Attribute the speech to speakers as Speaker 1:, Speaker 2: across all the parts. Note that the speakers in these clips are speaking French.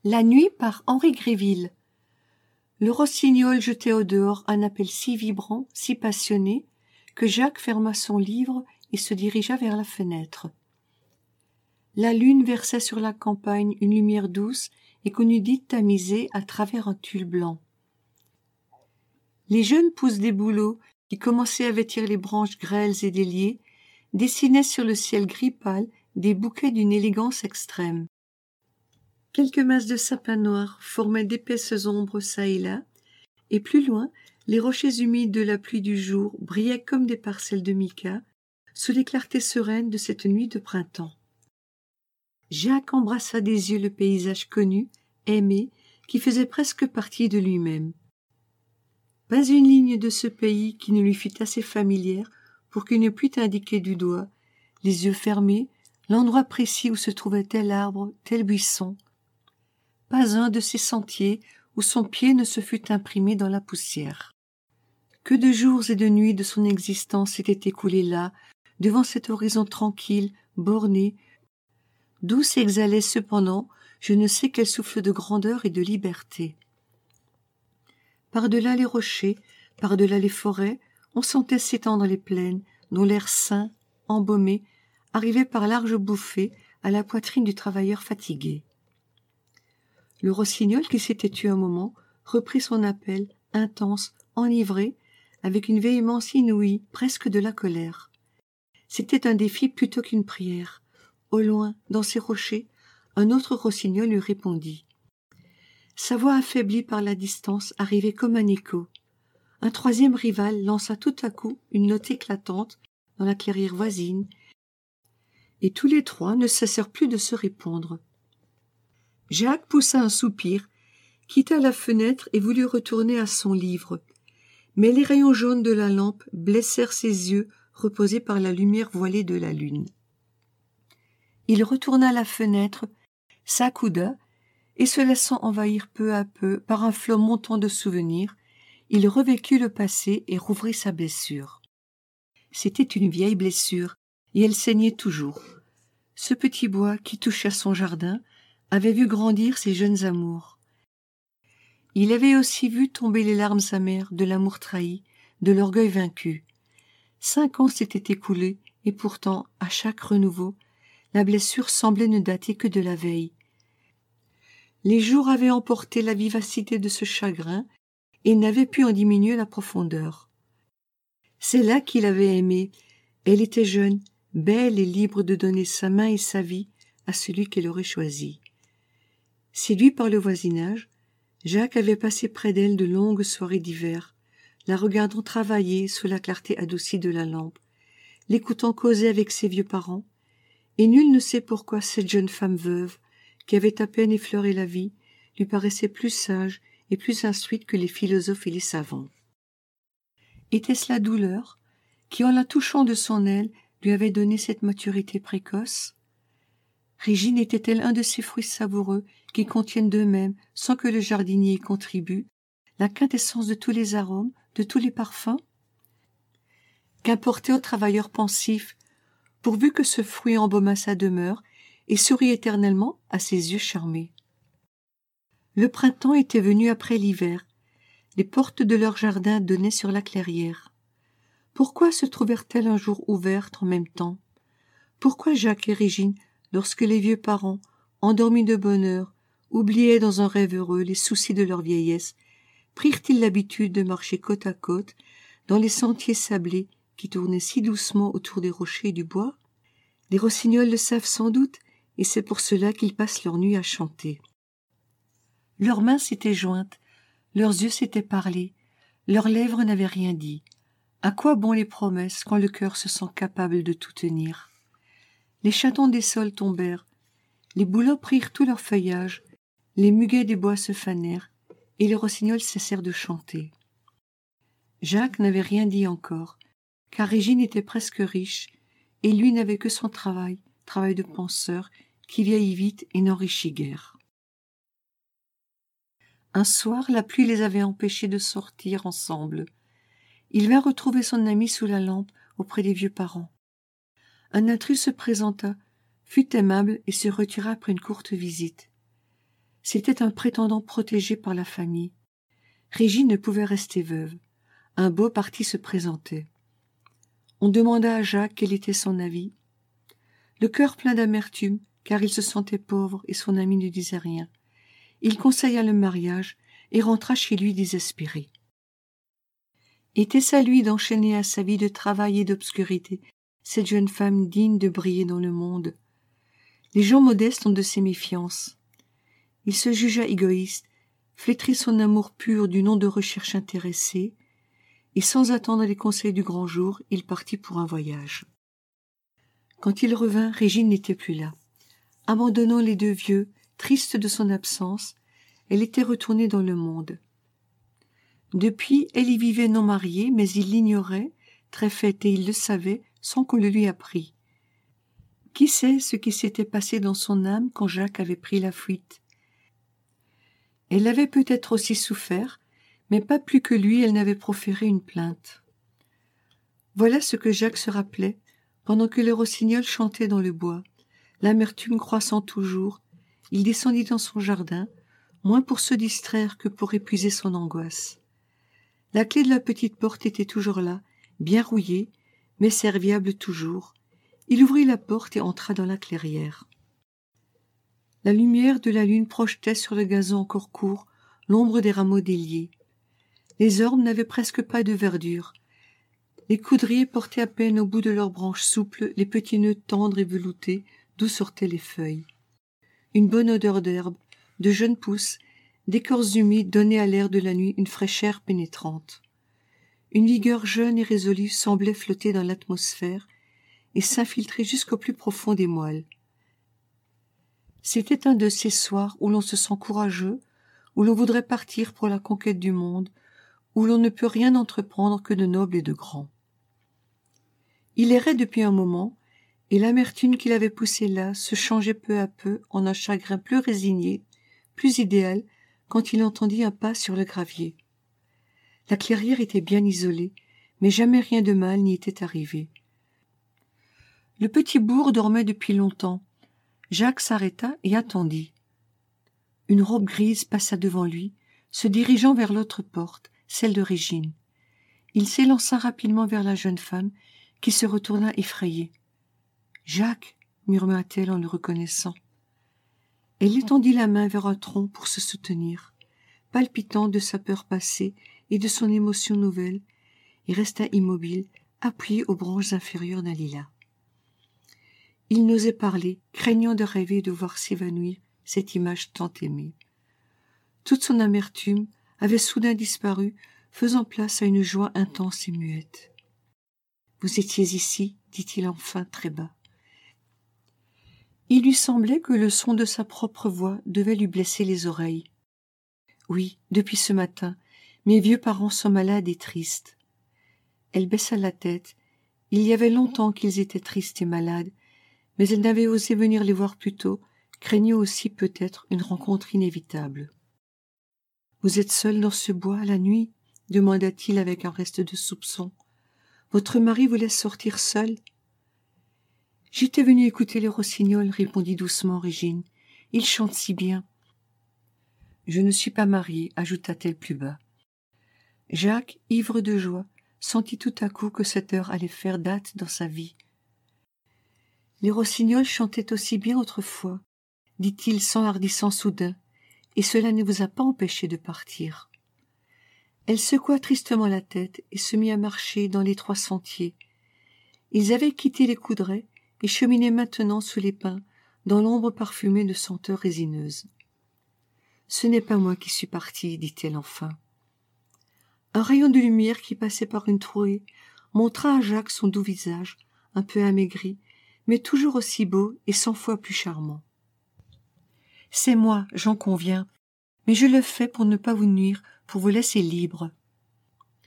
Speaker 1: La nuit par Henri Gréville. Le rossignol jetait au dehors un appel si vibrant, si passionné, que Jacques ferma son livre et se dirigea vers la fenêtre. La lune versait sur la campagne une lumière douce et qu'on eût dit tamisée à travers un tulle blanc. Les jeunes pousses des bouleaux, qui commençaient à vêtir les branches grêles et déliées, dessinaient sur le ciel gris pâle des bouquets d'une élégance extrême. Quelques masses de sapins noirs formaient d'épaisses ombres çà et là, et plus loin, les rochers humides de la pluie du jour brillaient comme des parcelles de mica, sous les clartés sereines de cette nuit de printemps. Jacques embrassa des yeux le paysage connu, aimé, qui faisait presque partie de lui-même. Pas une ligne de ce pays qui ne lui fût assez familière pour qu'il ne pût indiquer du doigt, les yeux fermés, l'endroit précis où se trouvait tel arbre, tel buisson. Pas un de ces sentiers où son pied ne se fût imprimé dans la poussière. Que de jours et de nuits de son existence s'étaient écoulés là, devant cet horizon tranquille, borné, d'où s'exhalait cependant je ne sais quel souffle de grandeur et de liberté. Par-delà les rochers, par-delà les forêts, on sentait s'étendre les plaines, dont l'air sain, embaumé, arrivait par larges bouffées à la poitrine du travailleur fatigué. Le rossignol, qui s'était tué un moment, reprit son appel, intense, enivré, avec une véhémence inouïe, presque de la colère. C'était un défi plutôt qu'une prière. Au loin, dans ces rochers, un autre rossignol lui répondit. Sa voix affaiblie par la distance arrivait comme un écho. Un troisième rival lança tout à coup une note éclatante dans la clairière voisine, et tous les trois ne cessèrent plus de se répondre. Jacques poussa un soupir, quitta la fenêtre et voulut retourner à son livre. Mais les rayons jaunes de la lampe blessèrent ses yeux reposés par la lumière voilée de la lune. Il retourna à la fenêtre, s'accouda, et se laissant envahir peu à peu par un flot montant de souvenirs, il revécut le passé et rouvrit sa blessure. C'était une vieille blessure, et elle saignait toujours. Ce petit bois qui touchait à son jardin avait vu grandir ses jeunes amours. Il avait aussi vu tomber les larmes amères de l'amour trahi, de l'orgueil vaincu. 5 ans s'étaient écoulés, et pourtant, à chaque renouveau, la blessure semblait ne dater que de la veille. Les jours avaient emporté la vivacité de ce chagrin et n'avaient pu en diminuer la profondeur. C'est là qu'il avait aimé. Elle était jeune, belle et libre de donner sa main et sa vie à celui qu'elle aurait choisi. Séduit par le voisinage, Jacques avait passé près d'elle de longues soirées d'hiver, la regardant travailler sous la clarté adoucie de la lampe, l'écoutant causer avec ses vieux parents, et nul ne sait pourquoi cette jeune femme veuve, qui avait à peine effleuré la vie, lui paraissait plus sage et plus instruite que les philosophes et les savants. Était-ce la douleur, qui en la touchant de son aile, lui avait donné cette maturité précoce? Régine était-elle un de ces fruits savoureux qui contiennent d'eux-mêmes, sans que le jardinier y contribue, la quintessence de tous les arômes, de tous les parfums? Qu'importait au travailleur pensif, pourvu que ce fruit embaumât sa demeure et sourit éternellement à ses yeux charmés. Le printemps était venu après l'hiver. Les portes de leur jardin donnaient sur la clairière. Pourquoi se trouvèrent-elles un jour ouvertes en même temps? Pourquoi Jacques et Régine, lorsque les vieux parents, endormis de bonne heure, oubliaient dans un rêve heureux les soucis de leur vieillesse, prirent-ils l'habitude de marcher côte à côte dans les sentiers sablés qui tournaient si doucement autour des rochers et du bois? Les rossignols le savent sans doute, et c'est pour cela qu'ils passent leur nuit à chanter. Leurs mains s'étaient jointes, leurs yeux s'étaient parlé, leurs lèvres n'avaient rien dit. À quoi bon les promesses quand le cœur se sent capable de tout tenir? Les chatons des sols tombèrent, les bouleaux prirent tout leur feuillage, les muguets des bois se fanèrent, et les rossignols cessèrent de chanter. Jacques n'avait rien dit encore, car Régine était presque riche, et lui n'avait que son travail de penseur, qui vieillit vite et n'enrichit guère. Un soir, la pluie les avait empêchés de sortir ensemble. Il vint retrouver son ami sous la lampe auprès des vieux parents. Un intrus se présenta, fut aimable et se retira après une courte visite. C'était un prétendant protégé par la famille. Régine ne pouvait rester veuve. Un beau parti se présentait. On demanda à Jacques quel était son avis. Le cœur plein d'amertume, car il se sentait pauvre et son ami ne disait rien. Il conseilla le mariage et rentra chez lui désespéré. Était-ce à lui d'enchaîner à sa vie de travail et d'obscurité cette jeune femme digne de briller dans le monde? Les gens modestes ont de ces méfiances. Il se jugea égoïste, flétrit son amour pur du nom de recherche intéressée, et sans attendre les conseils du grand jour, il partit pour un voyage. Quand il revint, Régine n'était plus là. Abandonnant les deux vieux, triste de son absence, elle était retournée dans le monde. Depuis, elle y vivait non mariée, mais il l'ignorait, très faite, et il le savait, sans qu'on le lui apprît. Qui sait ce qui s'était passé dans son âme quand Jacques avait pris la fuite? Elle avait peut-être aussi souffert, mais pas plus que lui elle n'avait proféré une plainte. Voilà ce que Jacques se rappelait, pendant que le rossignol chantait dans le bois, l'amertume croissant toujours. Il descendit dans son jardin, moins pour se distraire que pour épuiser son angoisse. La clé de la petite porte était toujours là, bien rouillée, mais serviable toujours. Il ouvrit la porte et entra dans la clairière. La lumière de la lune projetait sur le gazon encore court l'ombre des rameaux déliés. Les ormes n'avaient presque pas de verdure. Les coudriers portaient à peine au bout de leurs branches souples les petits nœuds tendres et veloutés d'où sortaient les feuilles. Une bonne odeur d'herbe, de jeunes pousses, d'écorces humides donnaient à l'air de la nuit une fraîcheur pénétrante. Une vigueur jeune et résolue semblait flotter dans l'atmosphère et s'infiltrer jusqu'au plus profond des moelles. C'était un de ces soirs où l'on se sent courageux, où l'on voudrait partir pour la conquête du monde, où l'on ne peut rien entreprendre que de noble et de grand. Il errait depuis un moment, et l'amertume qui l'avait poussé là se changeait peu à peu en un chagrin plus résigné, plus idéal, quand il entendit un pas sur le gravier. La clairière était bien isolée, mais jamais rien de mal n'y était arrivé. Le petit bourg dormait depuis longtemps. Jacques s'arrêta et attendit. Une robe grise passa devant lui, se dirigeant vers l'autre porte, celle de Régine. Il s'élança rapidement vers la jeune femme, qui se retourna effrayée. « Jacques !» murmura-t-elle en le reconnaissant. Elle étendit la main vers un tronc pour se soutenir, palpitant de sa peur passée et de son émotion nouvelle, et resta immobile, appuyée aux branches inférieures d'un lilas. Il n'osait parler, craignant de rêver et de voir s'évanouir cette image tant aimée. Toute son amertume avait soudain disparu, faisant place à une joie intense et muette. « Vous étiez ici ?» dit-il enfin très bas. Il lui semblait que le son de sa propre voix devait lui blesser les oreilles. « Oui, depuis ce matin, mes vieux parents sont malades et tristes. » Elle baissa la tête. Il y avait longtemps qu'ils étaient tristes et malades, mais elle n'avait osé venir les voir plus tôt, craignant aussi peut-être une rencontre inévitable. « Vous êtes seul dans ce bois la nuit ?» demanda-t-il avec un reste de soupçon. « Votre mari vous laisse sortir seul ?» « J'étais venue écouter les rossignols, » répondit doucement Régine. « Ils chantent si bien. »« Je ne suis pas mariée, » ajouta-t-elle plus bas. Jacques, ivre de joie, sentit tout à coup que cette heure allait faire date dans sa vie. « Les rossignols chantaient aussi bien autrefois, » dit-il s'enhardissant soudain, « et cela ne vous a pas empêché de partir. » Elle secoua tristement la tête et se mit à marcher dans l'étroit sentier. Ils avaient quitté les coudrais et cheminaient maintenant sous les pins, dans l'ombre parfumée de senteurs résineuses. « Ce n'est pas moi qui suis partie, » dit-elle enfin. Un rayon de lumière qui passait par une trouée montra à Jacques son doux visage, un peu amaigri, mais toujours aussi beau et 100 fois plus charmant. « C'est moi, j'en conviens, mais je le fais pour ne pas vous nuire, pour vous laisser libre. »« Hélas !»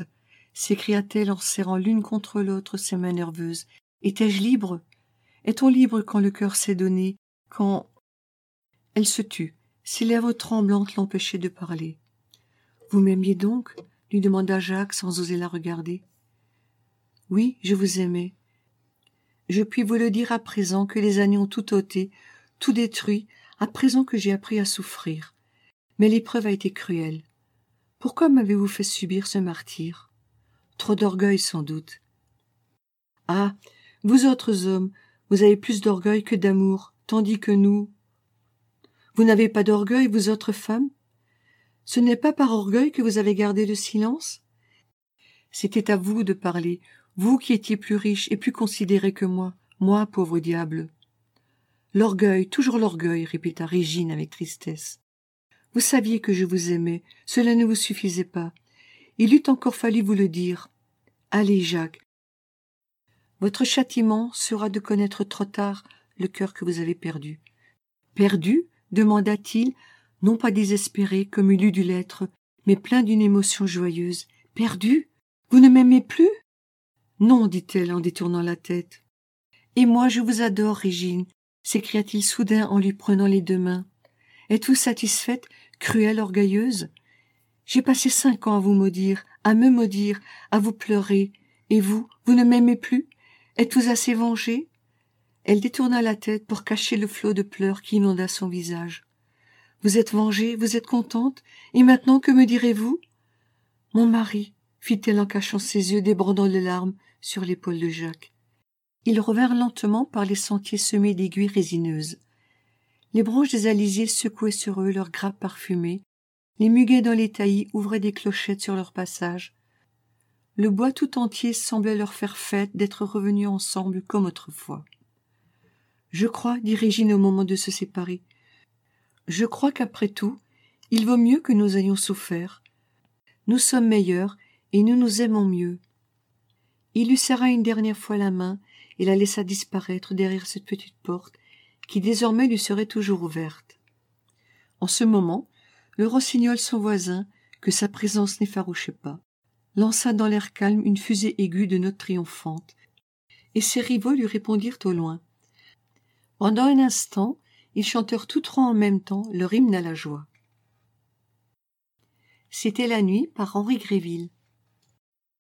Speaker 1: s'écria-t-elle en serrant l'une contre l'autre ses mains nerveuses. « Étais-je libre? Est-on libre quand le cœur s'est donné, quand... » Elle se tut. Ses lèvres tremblantes l'empêchaient de parler. « Vous m'aimiez donc ?» lui demanda Jacques sans oser la regarder. « Oui, je vous aimais. Je puis vous le dire à présent que les années ont tout ôté, tout détruit, à présent que j'ai appris à souffrir. Mais l'épreuve a été cruelle. Pourquoi m'avez-vous fait subir ce martyre? Trop d'orgueil, sans doute. Ah, vous autres hommes, vous avez plus d'orgueil que d'amour, tandis que nous... Vous n'avez pas d'orgueil, vous autres femmes? Ce n'est pas par orgueil que vous avez gardé le silence? C'était à vous de parler, vous qui étiez plus riche et plus considéré que moi, pauvre diable. L'orgueil, toujours l'orgueil, répéta Régine avec tristesse. Vous saviez que je vous aimais, cela ne vous suffisait pas. Il eût encore fallu vous le dire. Allez, Jacques. Votre châtiment sera de connaître trop tard le cœur que vous avez perdu. Perdu? Demanda-t-il, non pas désespéré comme il eût dû l'être, mais plein d'une émotion joyeuse. Perdu? Vous ne m'aimez plus? Non, dit-elle en détournant la tête. Et moi, je vous adore, Régine, s'écria-t-il soudain en lui prenant les deux mains. Êtes-vous satisfaite, cruelle, orgueilleuse? J'ai passé 5 ans à vous maudire, à me maudire, à vous pleurer. Et vous ne m'aimez plus? Êtes-vous assez vengée? Elle détourna la tête pour cacher le flot de pleurs qui inonda son visage. Vous êtes vengée, vous êtes contente, et maintenant que me direz-vous? Mon mari, fit-elle en cachant ses yeux débordant de larmes sur l'épaule de Jacques. Ils revinrent lentement par les sentiers semés d'aiguilles résineuses. Les branches des alisiers secouaient sur eux leurs grappes parfumées, les muguets dans les taillis ouvraient des clochettes sur leur passage. Le bois tout entier semblait leur faire fête d'être revenus ensemble comme autrefois. « Je crois, dit Régine au moment de se séparer, je crois qu'après tout, il vaut mieux que nous ayons souffert. Nous sommes meilleurs et nous nous aimons mieux. » Il lui serra une dernière fois la main et la laissa disparaître derrière cette petite porte qui désormais lui serait toujours ouverte. En ce moment, le rossignol, son voisin, que sa présence n'effarouchait pas, lança dans l'air calme une fusée aiguë de notes triomphantes, et ses rivaux lui répondirent au loin. Pendant un instant, ils chantèrent tous trois en même temps leur hymne à la joie. C'était la nuit par Henri Gréville.